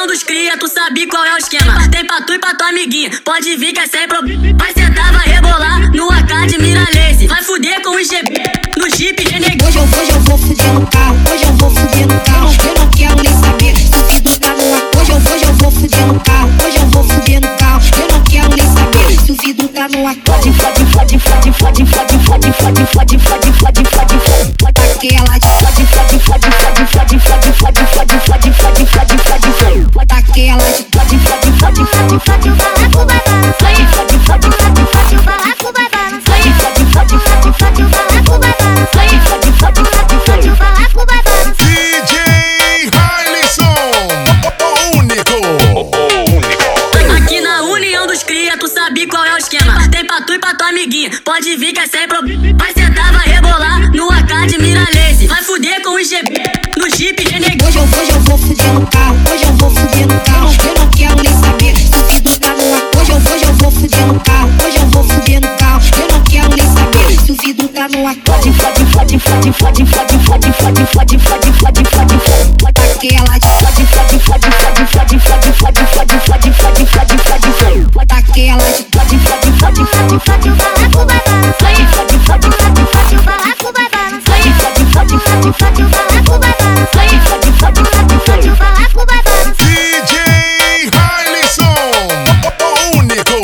união dos cria, tu sabe qual é o esquema. Tem pra tu e pra tua amiguinha, pode vir que é sem problema. Vai sentar, vai rebolar no AK de mira laser. Vai fuder com o GB no Jeep Renegade. Hoje eu vou fuder no carro, hoje eu vou fuder no carro. Eu não quero nem saber se tu tá no ar. Hoje eu vou fuder no carro, hoje eu vou fuder no carro. Eu não quero nem saber se o vidro tá no ar. Fode, fode, fode, fode, fode, fode, fode, fode, fode, fode, fode, fode, fode. Aquela de fode, fode, fode, fode, fode, fode, fode, fode, fode, fode, fode, fode, fode. Aquela de fode, fode, fode, fode, fode, o barraco vai balançar. Fode, fode, fode, fode, o barraco vai balançar. Fode, fode, fode, fode, o barraco vai balançar. Fode, fode, fode, fode, o barraco vai balançar. DJ Hailisson, o único. Aqui na união dos cria, tu sabe qual é o esquema. Tem pra tu e pra tua amiguinha, pode vir que é sem problema. Vai sentar, vai rebolar no AK de mira laser. Vai fuder com o GB no Jeep Renegade. Hoje eu vou fuder no carro, hoje eu vou fuder no carro. Eu não quero nem saber se o vidro tá no ar. Hoje eu vou fuder no carro, hoje eu vou fuder no carro. Eu não quero nem saber se o vidro tá no ar. Fode, fode, fode, fode, fode, fode, fode, fode, fode, fode, fode, fode, fode. Aquela de fode, fode, fode, fode, fode, fode, fode, fode, fode, fode, fode, fode, fode. Aquela de fode, fode, fode, fode, fode, o barraco vai balançar. Fode, fode, fode, fode, o barraco vai balançar. Fode, fode, fode, fode, o barraco vai balançar. Fode, fode, fode, fode, o barraco vai balançar. DJ Hailisson, o único.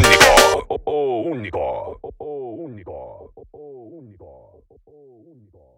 O único. O único. O único. O único.